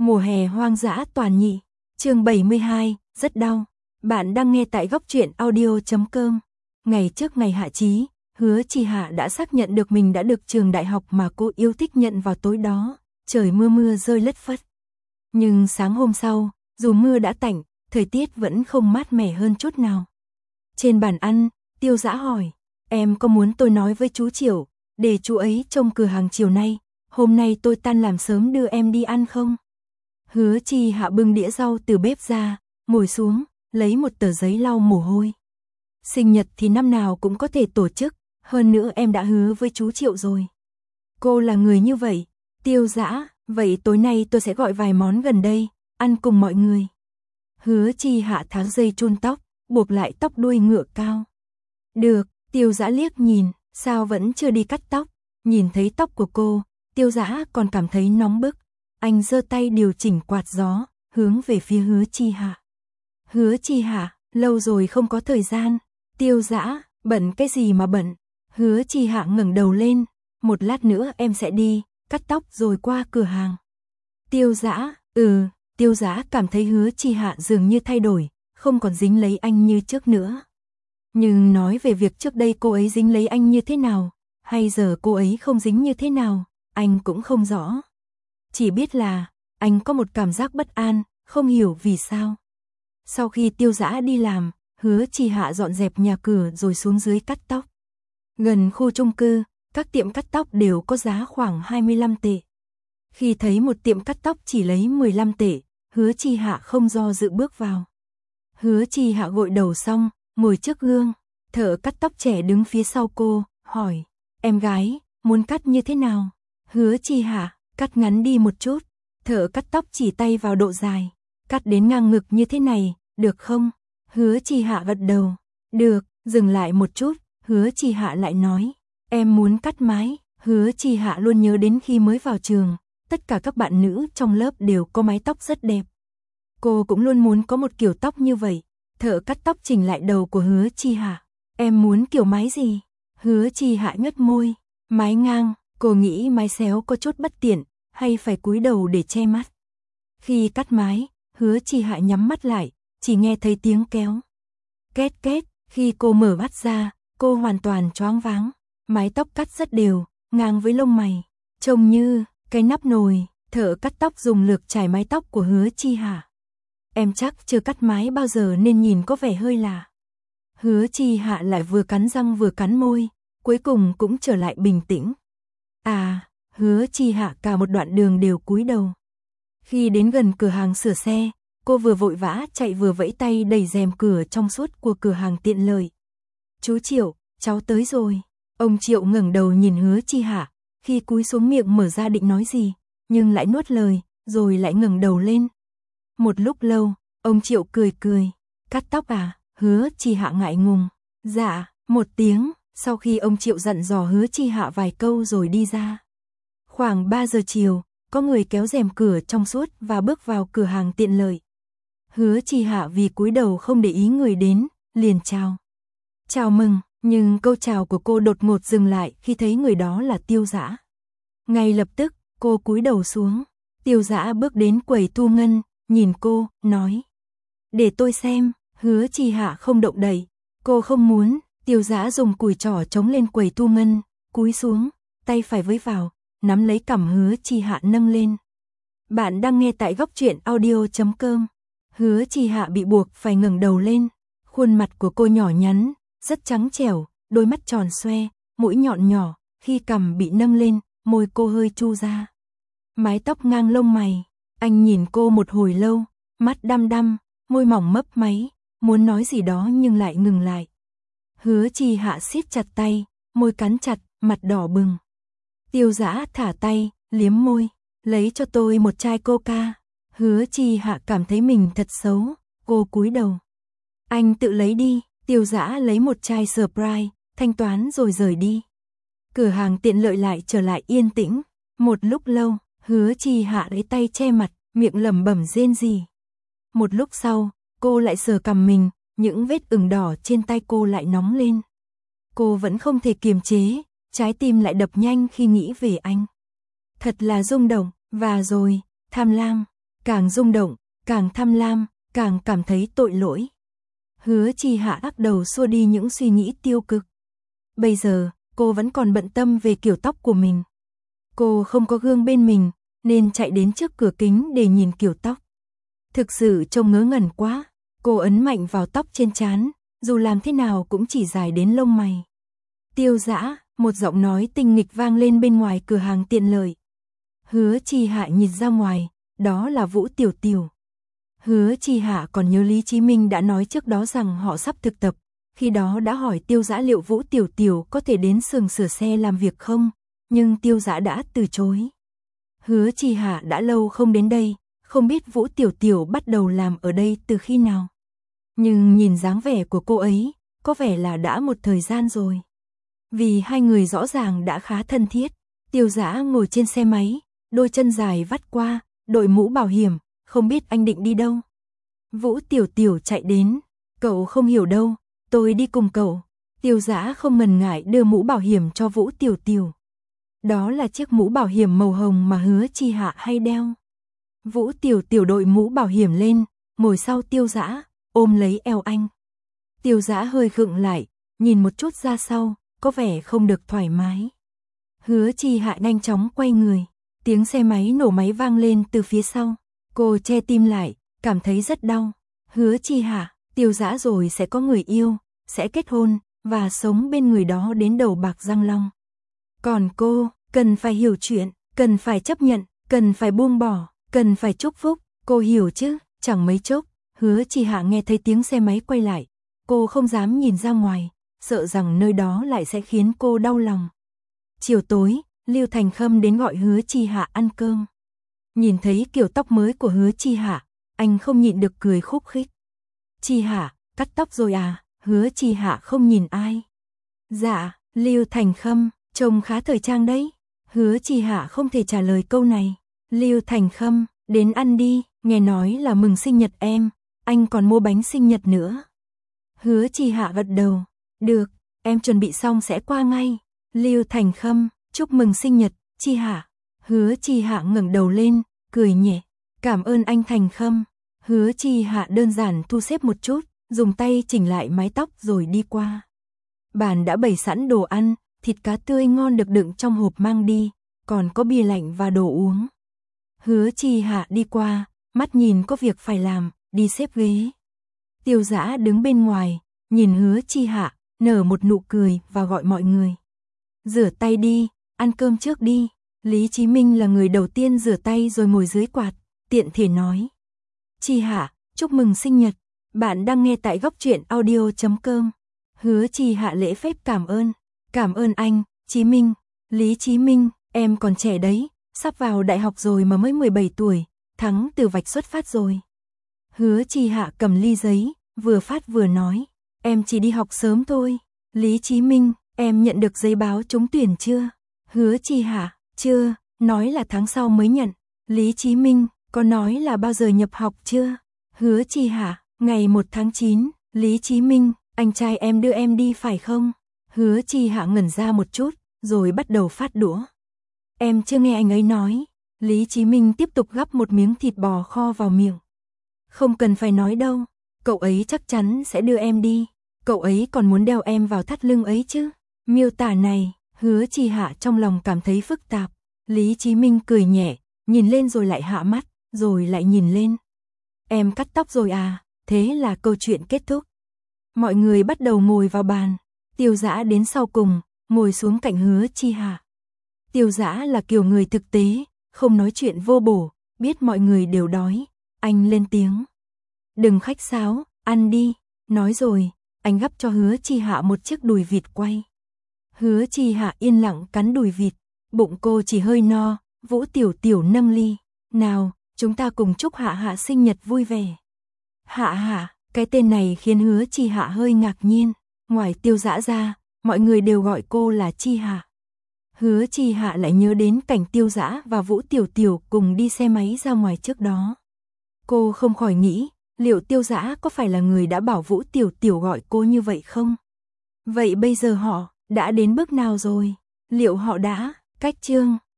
Mùa hè hoang dã toàn nhị, chương 72, rất đau. Bạn đang nghe tại góc truyện audio.com. Ngày trước ngày hạ chí, Hứa Chi Hạ đã xác nhận được mình đã được trường đại học mà cô yêu thích nhận vào tối đó. Trời mưa rơi lất phất. Nhưng sáng hôm sau, dù mưa đã tạnh, thời tiết vẫn không mát mẻ hơn chút nào. Trên bàn ăn, Tiêu Dã hỏi, em có muốn tôi nói với chú Triệu, để chú ấy trông cửa hàng chiều nay, hôm nay tôi tan làm sớm đưa em đi ăn không? Hứa Chi Hạ bưng đĩa rau từ bếp ra, ngồi xuống, lấy một tờ giấy lau mồ hôi. Sinh nhật thì năm nào cũng có thể tổ chức, hơn nữa em đã hứa với chú Triệu rồi. Cô là người như vậy. Tiêu Dã, vậy tối nay tôi sẽ gọi vài món gần đây, ăn cùng mọi người. Hứa Chi Hạ tháo dây chun tóc, buộc lại tóc đuôi ngựa cao. Được, Tiêu Dã liếc nhìn, sao vẫn chưa đi cắt tóc, nhìn thấy tóc của cô, Tiêu Dã còn cảm thấy nóng bức. Anh giơ tay điều chỉnh quạt gió, hướng về phía Hứa Chi Hạ. Hứa Chi Hạ, lâu rồi không có thời gian. Tiêu Dã, bận cái gì mà bận? Hứa Chi Hạ ngẩng đầu lên, một lát nữa em sẽ đi, cắt tóc rồi qua cửa hàng. Tiêu Dã, Tiêu Dã cảm thấy Hứa Chi Hạ dường như thay đổi, không còn dính lấy anh như trước nữa. Nhưng nói về việc trước đây cô ấy dính lấy anh như thế nào, hay giờ cô ấy không dính như thế nào, anh cũng không rõ. Chỉ biết là, anh có một cảm giác bất an, không hiểu vì sao. Sau khi Tiêu Dã đi làm, Hứa Chi Hạ dọn dẹp nhà cửa rồi xuống dưới cắt tóc. Gần khu chung cư, các tiệm cắt tóc đều có giá khoảng 25 tệ. Khi thấy một tiệm cắt tóc chỉ lấy 15 tệ, Hứa Chi Hạ không do dự bước vào. Hứa Chi Hạ gội đầu xong, ngồi trước gương, thợ cắt tóc trẻ đứng phía sau cô, hỏi, em gái, muốn cắt như thế nào? Hứa Chi Hạ, cắt ngắn đi một chút. Thợ cắt tóc chỉ tay vào độ dài, cắt đến ngang ngực như thế này, được không? Hứa Chi Hạ gật đầu, được. Dừng lại một chút, Hứa Chi Hạ lại nói, em muốn cắt mái. Hứa Chi Hạ luôn nhớ đến khi mới vào trường, tất cả các bạn nữ trong lớp đều có mái tóc rất đẹp. Cô cũng luôn muốn có một kiểu tóc như vậy. Thợ cắt tóc chỉnh lại đầu của Hứa Chi Hạ. Em muốn kiểu mái gì? Hứa Chi Hạ nhếch môi, mái ngang. Cô nghĩ mái xéo có chút bất tiện, hay phải cúi đầu để che mắt. Khi cắt mái, Hứa Chi Hạ nhắm mắt lại, chỉ nghe thấy tiếng kéo. Két két, khi cô mở mắt ra, cô hoàn toàn choáng váng. Mái tóc cắt rất đều, ngang với lông mày, trông như cái nắp nồi. Thợ cắt tóc dùng lược chải mái tóc của Hứa Chi Hạ. Em chắc chưa cắt mái bao giờ nên nhìn có vẻ hơi lạ. Hứa Chi Hạ lại vừa cắn răng vừa cắn môi, cuối cùng cũng trở lại bình tĩnh. Hứa Chi Hạ cả một đoạn đường đều cúi đầu. Khi đến gần cửa hàng sửa xe, cô vừa vội vã chạy vừa vẫy tay đẩy rèm cửa trong suốt của cửa hàng tiện lợi. Chú Triệu, cháu tới rồi. Ông Triệu ngẩng đầu nhìn Hứa Chi Hạ, khi cúi xuống miệng mở ra định nói gì, nhưng lại nuốt lời, rồi lại ngẩng đầu lên. Một lúc lâu, ông Triệu cười cười, cắt tóc à? Hứa Chi Hạ ngại ngùng. Dạ, một tiếng, sau khi ông Triệu dặn dò Hứa Chi Hạ vài câu rồi đi ra. Khoảng 3 giờ chiều, có người kéo rèm cửa trong suốt và bước vào cửa hàng tiện lợi. Hứa Chi Hạ vì cúi đầu không để ý người đến, liền chào. Chào mừng, nhưng câu chào của cô đột ngột dừng lại khi thấy người đó là Tiêu Dã. Ngay lập tức, cô cúi đầu xuống. Tiêu Dã bước đến quầy thu ngân, nhìn cô, nói. Để tôi xem. Hứa Chi Hạ không động đậy. Cô không muốn. Tiêu Dã dùng cùi trỏ chống lên quầy thu ngân, cúi xuống, tay phải với vào, nắm lấy cằm Hứa Chi Hạ nâng lên. Bạn đang nghe tại góc truyện audio.com. Hứa Chi Hạ bị buộc phải ngẩng đầu lên. Khuôn mặt của cô nhỏ nhắn, rất trắng trẻo, đôi mắt tròn xoe, mũi nhọn nhỏ, khi cằm bị nâng lên, môi cô hơi chu ra. Mái tóc ngang lông mày, anh nhìn cô một hồi lâu, mắt đăm đăm, môi mỏng mấp máy, muốn nói gì đó nhưng lại ngừng lại. Hứa Chi Hạ siết chặt tay, môi cắn chặt, mặt đỏ bừng. Tiêu Dã thả tay, liếm môi, lấy cho tôi một chai coca. Hứa Chi Hạ cảm thấy mình thật xấu, cô cúi đầu. Anh tự lấy đi. Tiêu Dã lấy một chai Sprite, thanh toán rồi rời đi. Cửa hàng tiện lợi lại trở lại yên tĩnh. Một lúc lâu, Hứa Chi Hạ lấy tay che mặt, miệng lẩm bẩm rên rỉ. Một lúc sau, cô lại sờ cằm mình, những vết ửng đỏ trên tay cô lại nóng lên. Cô vẫn không thể kiềm chế, trái tim lại đập nhanh khi nghĩ về anh. Thật là rung động, và rồi, tham lam. càng rung động, càng tham lam, càng cảm thấy tội lỗi. Hứa Chi Hạ lắc đầu xua đi những suy nghĩ tiêu cực. Bây giờ, cô vẫn còn bận tâm về kiểu tóc của mình. Cô không có gương bên mình, nên chạy đến trước cửa kính để nhìn kiểu tóc. Thực sự trông ngớ ngẩn quá, cô ấn mạnh vào tóc trên trán, dù làm thế nào cũng chỉ dài đến lông mày. Tiêu Dã, một giọng nói tinh nghịch vang lên bên ngoài cửa hàng tiện lợi. Hứa Chi Hạ nhìn ra ngoài, đó là Vũ Tiểu Tiểu. Hứa Chi Hạ còn nhớ Lý Chí Minh đã nói trước đó rằng họ sắp thực tập, khi đó đã hỏi Tiêu Dã liệu Vũ Tiểu Tiểu có thể đến xưởng sửa xe làm việc không, nhưng Tiêu Dã đã từ chối. Hứa Chi Hạ đã lâu không đến đây, không biết Vũ Tiểu Tiểu bắt đầu làm ở đây từ khi nào. Nhưng nhìn dáng vẻ của cô ấy, có vẻ là đã một thời gian rồi. Vì hai người rõ ràng đã khá thân thiết, Tiêu Dã ngồi trên xe máy, đôi chân dài vắt qua, đội mũ bảo hiểm, không biết anh định đi đâu. Vũ Tiểu Tiểu chạy đến, cậu không hiểu đâu, tôi đi cùng cậu. Tiêu Dã không ngần ngại đưa mũ bảo hiểm cho Vũ Tiểu Tiểu. Đó là chiếc mũ bảo hiểm màu hồng mà Hứa Chi Hạ hay đeo. Vũ Tiểu Tiểu đội mũ bảo hiểm lên, ngồi sau Tiêu Dã, ôm lấy eo anh. Tiêu Dã hơi khựng lại, nhìn một chút ra sau, có vẻ không được thoải mái. Hứa Chi Hạ nhanh chóng quay người, tiếng xe máy nổ máy vang lên từ phía sau. Cô che tim lại, cảm thấy rất đau. Hứa Chi Hạ, Tiêu Dã rồi sẽ có người yêu, sẽ kết hôn, và sống bên người đó đến đầu bạc răng long. Còn cô, cần phải hiểu chuyện, cần phải chấp nhận, cần phải buông bỏ, cần phải chúc phúc, cô hiểu chứ? Chẳng mấy chốc, Hứa Chi Hạ nghe thấy tiếng xe máy quay lại. Cô không dám nhìn ra ngoài, sợ rằng nơi đó lại sẽ khiến cô đau lòng. Chiều tối, Lưu Thành Khâm đến gọi Hứa Chi Hạ ăn cơm. Nhìn thấy kiểu tóc mới của Hứa Chi Hạ, anh không nhịn được cười khúc khích. Chi Hạ, cắt tóc rồi à? Hứa Chi Hạ không nhìn ai. Dạ, Lưu Thành Khâm, trông khá thời trang đấy. Hứa Chi Hạ không thể trả lời câu này. Lưu Thành Khâm, đến ăn đi, nghe nói là mừng sinh nhật em, anh còn mua bánh sinh nhật nữa. Hứa Chi Hạ gật đầu, được, em chuẩn bị xong sẽ qua ngay. Lưu Thành Khâm, chúc mừng sinh nhật, Chi Hạ. Hứa Chi Hạ ngẩng đầu lên, cười nhẹ, cảm ơn anh Thành Khâm. Hứa Chi Hạ đơn giản thu xếp một chút, dùng tay chỉnh lại mái tóc rồi đi qua. Bàn đã bày sẵn đồ ăn, thịt cá tươi ngon được đựng trong hộp mang đi, còn có bia lạnh và đồ uống. Hứa Chi Hạ đi qua, mắt nhìn có việc phải làm, đi xếp ghế. Tiêu Dã đứng bên ngoài, nhìn Hứa Chi Hạ, nở một nụ cười và gọi mọi người. Rửa tay đi, ăn cơm trước đi. Lý Chí Minh là người đầu tiên rửa tay rồi ngồi dưới quạt, tiện thể nói. Chi Hạ, chúc mừng sinh nhật, bạn đang nghe tại góc truyện audio.com. Hứa Chi Hạ lễ phép cảm ơn anh, Chí Minh. Lý Chí Minh, em còn trẻ đấy, sắp vào đại học rồi mà mới 17 tuổi, thắng từ vạch xuất phát rồi. Hứa Chi Hạ cầm ly giấy, vừa phát vừa nói, em chỉ đi học sớm thôi. Lý Chí Minh, em nhận được giấy báo trúng tuyển chưa? Hứa Chi Hạ, chưa, nói là tháng sau mới nhận. Lý Chí Minh, có nói là bao giờ nhập học chưa? Hứa Chi Hạ, ngày 1 tháng 9. Lý Chí Minh, anh trai em đưa em đi phải không? Hứa Chi Hạ ngẩn ra một chút, rồi bắt đầu phát đũa. Em chưa nghe anh ấy nói. Lý Chí Minh tiếp tục gắp một miếng thịt bò kho vào miệng. Không cần phải nói đâu, cậu ấy chắc chắn sẽ đưa em đi. Cậu ấy còn muốn đeo em vào thắt lưng ấy chứ. Miêu tả này, Hứa Chi Hạ trong lòng cảm thấy phức tạp. Lý Chí Minh cười nhẹ, nhìn lên rồi lại hạ mắt, rồi lại nhìn lên. Em cắt tóc rồi à? Thế là câu chuyện kết thúc. Mọi người bắt đầu ngồi vào bàn. Tiêu Dã đến sau cùng, ngồi xuống cạnh Hứa Chi Hạ. Tiêu Dã là kiểu người thực tế, không nói chuyện vô bổ, biết mọi người đều đói. Anh lên tiếng. Đừng khách sáo, ăn đi. Nói rồi, anh gắp cho Hứa Chi Hạ một chiếc đùi vịt quay. Hứa Chi Hạ yên lặng cắn đùi vịt, bụng cô chỉ hơi no. Vũ Tiểu Tiểu nâng ly. Nào, chúng ta cùng chúc Hạ Hạ sinh nhật vui vẻ. Hạ Hạ, cái tên này khiến Hứa Chi Hạ hơi ngạc nhiên. Ngoài Tiêu Dã ra, mọi người đều gọi cô là Chi Hạ. Hứa Chi Hạ lại nhớ đến cảnh Tiêu Dã và Vũ Tiểu Tiểu cùng đi xe máy ra ngoài trước đó. Cô không khỏi nghĩ, liệu Tiêu Dã có phải là người đã bảo Vũ Tiểu Tiểu gọi cô như vậy không? Vậy bây giờ họ đã đến bước nào rồi? Liệu họ đã cách chương